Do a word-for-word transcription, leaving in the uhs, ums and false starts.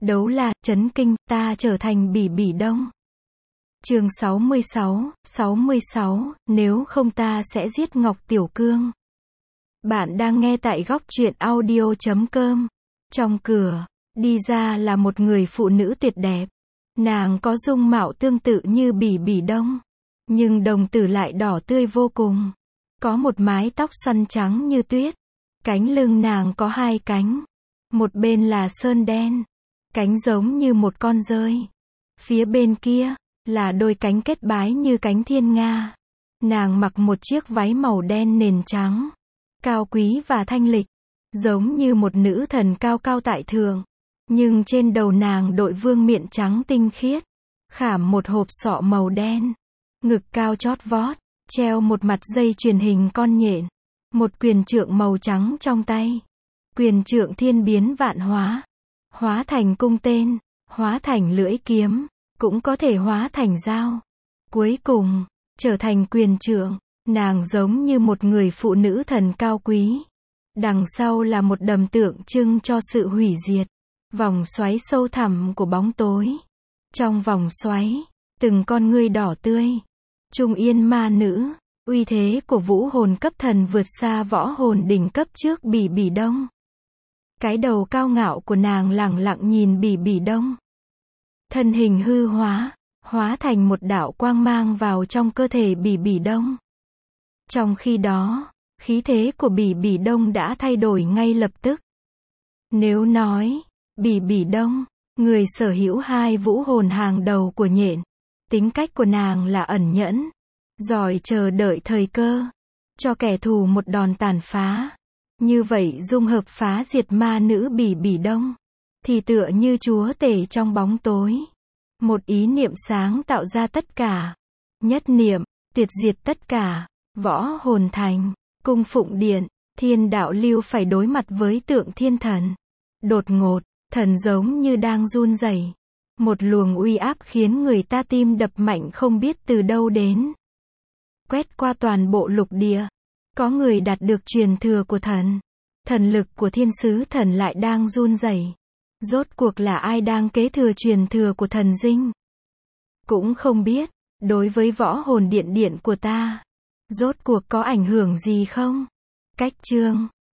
Đấu là, chấn kinh, ta trở thành Bỉ Bỉ Đông. Chương sáu mươi sáu, sáu mươi sáu, nếu không ta sẽ giết Ngọc Tiểu Cương. Bạn đang nghe tại góc truyện audio chấm com. Trong cửa, đi ra là một người phụ nữ tuyệt đẹp. Nàng có dung mạo tương tự như Bỉ Bỉ Đông, nhưng đồng tử lại đỏ tươi vô cùng. Có một mái tóc xoăn trắng như tuyết. Cánh lưng nàng có hai cánh. Một bên là sơn đen, cánh giống như một con dơi. Phía bên kia là đôi cánh kết bái như cánh thiên nga. Nàng mặc một chiếc váy màu đen nền trắng, cao quý và thanh lịch, giống như một nữ thần cao cao tại thượng. Nhưng trên đầu nàng đội vương miện trắng tinh khiết, khảm một hộp sọ màu đen, ngực cao chót vót, treo một mặt dây chuyền hình con nhện, một quyền trượng màu trắng trong tay. Quyền trượng thiên biến vạn hóa, hóa thành cung tên, hóa thành lưỡi kiếm, cũng có thể hóa thành dao. Cuối cùng, trở thành quyền trượng, nàng giống như một người phụ nữ thần cao quý. Đằng sau là một đầm tượng trưng cho sự hủy diệt. Vòng xoáy sâu thẳm của bóng tối. Trong vòng xoáy, từng con ngươi đỏ tươi. Trung yên ma nữ, uy thế của vũ hồn cấp thần vượt xa võ hồn đỉnh cấp trước Bỉ Bỉ Đông. Cái đầu cao ngạo của nàng lẳng lặng nhìn Bỉ Bỉ Đông. Thân hình hư hóa, hóa thành một đạo quang mang vào trong cơ thể Bỉ Bỉ Đông. Trong khi đó, khí thế của Bỉ Bỉ Đông đã thay đổi ngay lập tức. Nếu nói, Bỉ Bỉ Đông, người sở hữu hai vũ hồn hàng đầu của nhện, tính cách của nàng là ẩn nhẫn, giỏi chờ đợi thời cơ, cho kẻ thù một đòn tàn phá. Như vậy dung hợp phá diệt ma nữ Bỉ Bỉ Đông, thì tựa như chúa tể trong bóng tối. Một ý niệm sáng tạo ra tất cả. Nhất niệm, tuyệt diệt tất cả. Võ hồn thành, cung phụng điện, thiên đạo lưu phải đối mặt với tượng thiên thần. Đột ngột, thần giống như đang run rẩy. Một luồng uy áp khiến người ta tim đập mạnh không biết từ đâu đến. Quét qua toàn bộ lục địa. Có người đạt được truyền thừa của thần. Thần lực của thiên sứ thần lại đang run rẩy. Rốt cuộc là ai đang kế thừa truyền thừa của thần dinh? Cũng không biết, đối với võ hồn điện điện của ta, rốt cuộc có ảnh hưởng gì không? Cách chương